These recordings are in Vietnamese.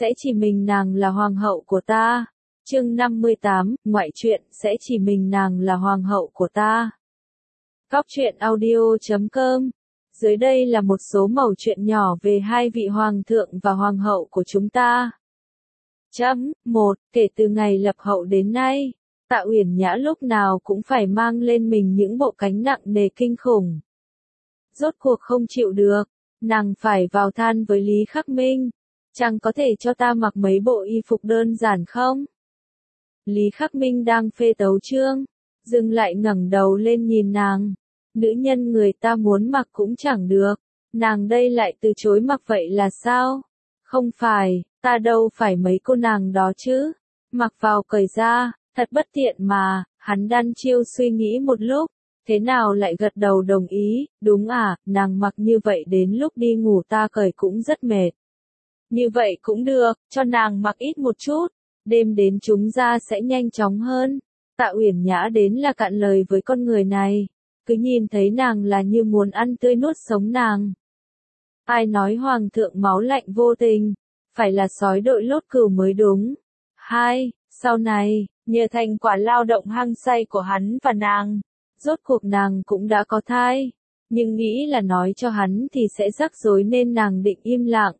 sẽ chỉ mình nàng là hoàng hậu của ta. Chương 58, ngoại truyện, sẽ chỉ mình nàng là hoàng hậu của ta. Góc truyện audio.com. Dưới đây là một số mẩu chuyện nhỏ về hai vị hoàng thượng và hoàng hậu của chúng ta. 1. Kể từ ngày lập hậu đến nay, Tạ Uyển Nhã lúc nào cũng phải mang lên mình những bộ cánh nặng nề kinh khủng. Rốt cuộc không chịu được, nàng phải vào than với Lý Khắc Minh. Chàng có thể cho ta mặc mấy bộ y phục đơn giản không? Lý Khắc Minh đang phê tấu chương, dừng lại ngẩng đầu lên nhìn nàng. Nữ nhân người ta muốn mặc cũng chẳng được, nàng đây lại từ chối mặc vậy là sao? Không phải, ta đâu phải mấy cô nàng đó chứ. Mặc vào cởi ra, thật bất tiện mà. Hắn đan chiêu suy nghĩ một lúc, thế nào lại gật đầu đồng ý. Đúng à, nàng mặc như vậy đến lúc đi ngủ ta cởi cũng rất mệt. Như vậy cũng được, cho nàng mặc ít một chút, đêm đến chúng ra sẽ nhanh chóng hơn. Tạ Uyển Nhã đến là cạn lời với con người này, cứ nhìn thấy nàng là như muốn ăn tươi nuốt sống nàng. Ai nói hoàng thượng máu lạnh vô tình, phải là sói đội lốt cừu mới đúng. 2. Sau này, nhờ thành quả lao động hăng say của hắn và nàng, rốt cuộc nàng cũng đã có thai, nhưng nghĩ là nói cho hắn thì sẽ rắc rối nên nàng định im lặng.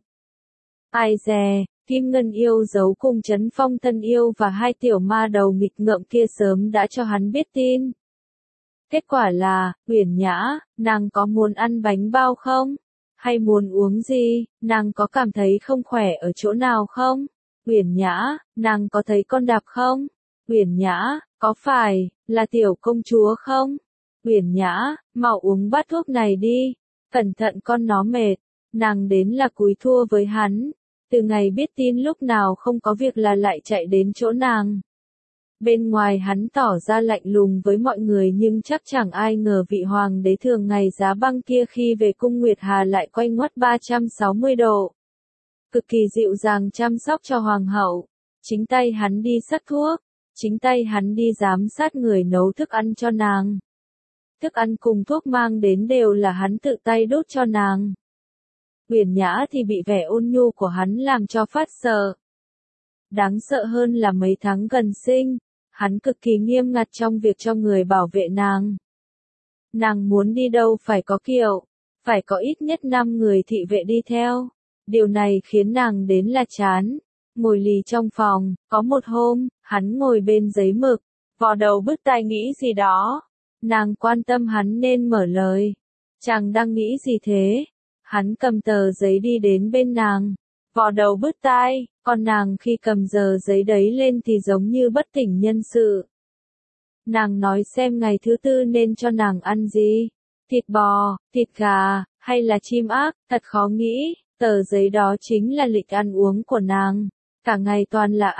Ai dè, Kim Ngân yêu giấu cùng Trấn Phong thân yêu và hai tiểu ma đầu nghịch ngợm kia sớm đã cho hắn biết tin. Kết quả là, Uyển Nhã, nàng có muốn ăn bánh bao không? Hay muốn uống gì? Nàng có cảm thấy không khỏe ở chỗ nào không? Uyển Nhã, nàng có thấy con đạp không? Uyển Nhã, có phải là tiểu công chúa không? Uyển Nhã, mau uống bát thuốc này đi, cẩn thận con nó mệt. Nàng đến là cúi thua với hắn. Từ ngày biết tin lúc nào không có việc là lại chạy đến chỗ nàng. Bên ngoài hắn tỏ ra lạnh lùng với mọi người nhưng chắc chẳng ai ngờ vị hoàng đế thường ngày giá băng kia khi về cung Nguyệt Hà lại quay ngoắt 360 độ. Cực kỳ dịu dàng chăm sóc cho hoàng hậu. Chính tay hắn đi sắc thuốc, chính tay hắn đi giám sát người nấu thức ăn cho nàng. Thức ăn cùng thuốc mang đến đều là hắn tự tay đốt cho nàng. Uyển Nhã thì bị vẻ ôn nhu của hắn làm cho phát sợ. Đáng sợ hơn là mấy tháng gần sinh, hắn cực kỳ nghiêm ngặt trong việc cho người bảo vệ nàng. Nàng muốn đi đâu phải có kiệu, phải có ít nhất 5 người thị vệ đi theo. Điều này khiến nàng đến là chán. Ngồi lì trong phòng, có một hôm, hắn ngồi bên giấy mực, vò đầu bứt tai nghĩ gì đó. Nàng quan tâm hắn nên mở lời. Chàng đang nghĩ gì thế? Hắn cầm tờ giấy đi đến bên nàng, vò đầu bứt tai, còn nàng khi cầm tờ giấy đấy lên thì giống như bất tỉnh nhân sự. Nàng nói xem ngày thứ tư nên cho nàng ăn gì, thịt bò, thịt gà, hay là chim ác, thật khó nghĩ, tờ giấy đó chính là lịch ăn uống của nàng, cả ngày toàn là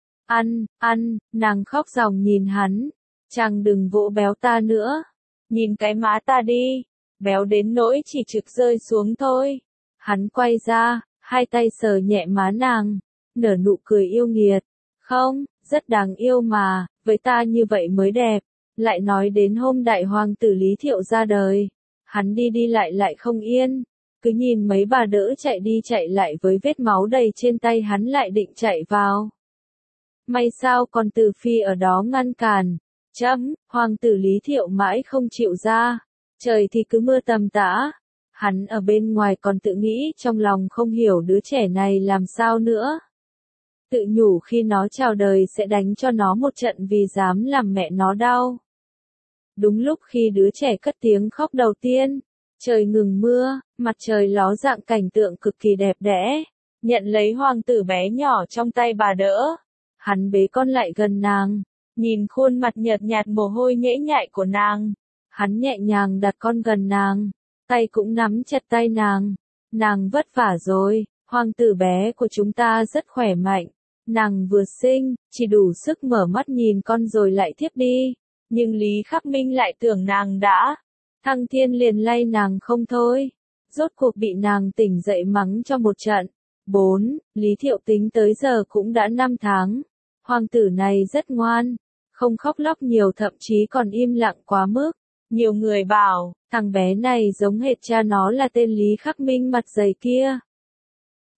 ăn, nàng khóc ròng nhìn hắn, chàng đừng vỗ béo ta nữa, nhìn cái má ta đi. Béo đến nỗi chỉ trực rơi xuống thôi. Hắn quay ra, hai tay sờ nhẹ má nàng, nở nụ cười yêu nghiệt. Không, rất đáng yêu mà, với ta như vậy mới đẹp. Lại nói đến hôm đại hoàng tử Lý Thiệu ra đời. Hắn đi lại không yên. Cứ nhìn mấy bà đỡ chạy đi chạy lại với vết máu đầy trên tay hắn lại định chạy vào. May sao còn Từ Phi ở đó ngăn cản. Hoàng tử Lý Thiệu mãi không chịu ra. Trời thì cứ mưa tầm tã. Hắn ở bên ngoài còn tự nghĩ trong lòng không hiểu đứa trẻ này làm sao nữa. Tự nhủ khi nó chào đời sẽ đánh cho nó một trận vì dám làm mẹ nó đau. Đúng lúc khi đứa trẻ cất tiếng khóc đầu tiên, trời ngừng mưa, mặt trời ló dạng cảnh tượng cực kỳ đẹp đẽ. Nhận lấy hoàng tử bé nhỏ trong tay bà đỡ. Hắn bế con lại gần nàng, nhìn khuôn mặt nhợt nhạt mồ hôi nhễ nhại của nàng. Hắn nhẹ nhàng đặt con gần nàng, tay cũng nắm chặt tay nàng. Nàng vất vả rồi, hoàng tử bé của chúng ta rất khỏe mạnh. Nàng vừa sinh, chỉ đủ sức mở mắt nhìn con rồi lại thiếp đi. Nhưng Lý Khắc Minh lại tưởng nàng đã thăng thiên liền lay nàng không thôi. Rốt cuộc bị nàng tỉnh dậy mắng cho một trận. 4. Lý Thiệu tính tới giờ cũng đã 5 tháng. Hoàng tử này rất ngoan, không khóc lóc nhiều thậm chí còn im lặng quá mức. Nhiều người bảo, thằng bé này giống hệt cha nó là tên Lý Khắc Minh mặt dày kia.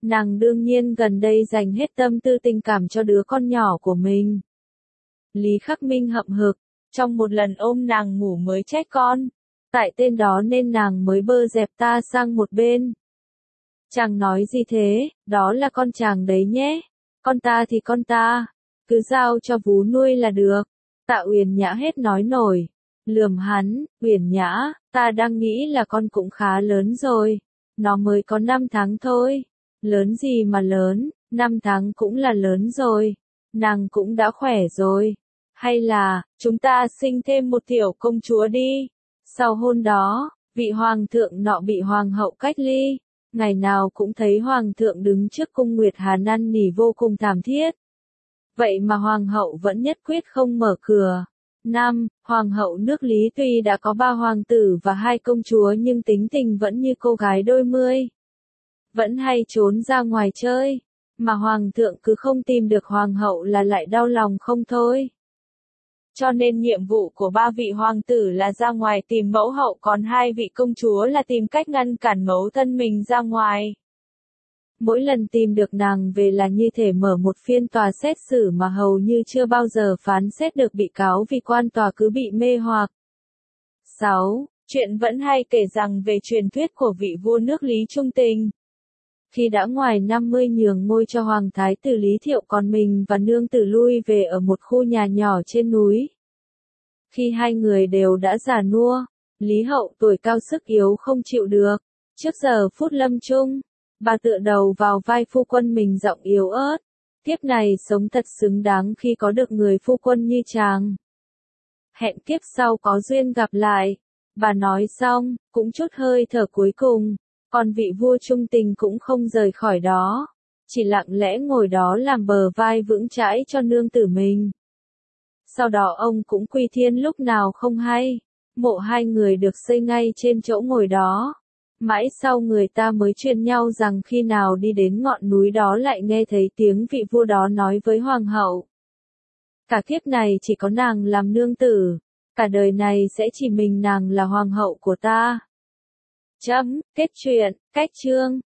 Nàng đương nhiên gần đây dành hết tâm tư tình cảm cho đứa con nhỏ của mình. Lý Khắc Minh hậm hực, trong một lần ôm nàng ngủ mới trách con. Tại tên đó nên nàng mới bơ dẹp ta sang một bên. Chàng nói gì thế, đó là con chàng đấy nhé. Con ta thì con ta, cứ giao cho vú nuôi là được. Tạ Uyển Nhã hết nói nổi, lườm hắn, Uyển Nhã, ta đang nghĩ là con cũng khá lớn rồi. Nó mới có 5 tháng thôi. Lớn gì mà lớn, 5 tháng cũng là lớn rồi. Nàng cũng đã khỏe rồi. Hay là, chúng ta sinh thêm một tiểu công chúa đi. Sau hôn đó, vị hoàng thượng nọ bị hoàng hậu cách ly. Ngày nào cũng thấy hoàng thượng đứng trước cung Nguyệt Hà năn nỉ vô cùng thảm thiết. Vậy mà hoàng hậu vẫn nhất quyết không mở cửa. Hoàng hậu nước Lý tuy đã có 3 hoàng tử và 2 công chúa nhưng tính tình vẫn như cô gái đôi mươi. Vẫn hay trốn ra ngoài chơi. Mà hoàng thượng cứ không tìm được hoàng hậu là lại đau lòng không thôi. Cho nên nhiệm vụ của 3 vị hoàng tử là ra ngoài tìm mẫu hậu, còn 2 vị công chúa là tìm cách ngăn cản mẫu thân mình ra ngoài. Mỗi lần tìm được nàng về là như thể mở một phiên tòa xét xử mà hầu như chưa bao giờ phán xét được bị cáo vì quan tòa cứ bị mê hoặc. 6. Chuyện vẫn hay kể rằng về truyền thuyết của vị vua nước Lý Trung Tình. Khi đã ngoài 50 nhường ngôi cho hoàng thái tử Lý Thiệu, còn mình và nương tử lui về ở một khu nhà nhỏ trên núi. Khi hai người đều đã già nua, Lý Hậu tuổi cao sức yếu không chịu được. Trước giờ phút lâm chung, bà tựa đầu vào vai phu quân mình giọng yếu ớt. Kiếp này sống thật xứng đáng khi có được người phu quân như chàng. Hẹn kiếp sau có duyên gặp lại. Bà nói xong, cũng chút hơi thở cuối cùng. Còn vị vua Trung Tình cũng không rời khỏi đó. Chỉ lặng lẽ ngồi đó làm bờ vai vững chãi cho nương tử mình. Sau đó ông cũng quy thiên lúc nào không hay. Mộ hai người được xây ngay trên chỗ ngồi đó. Mãi sau người ta mới truyền nhau rằng khi nào đi đến ngọn núi đó lại nghe thấy tiếng vị vua đó nói với hoàng hậu. Cả kiếp này chỉ có nàng làm nương tử. Cả đời này sẽ chỉ mình nàng là hoàng hậu của ta. Kết truyện, cách chương.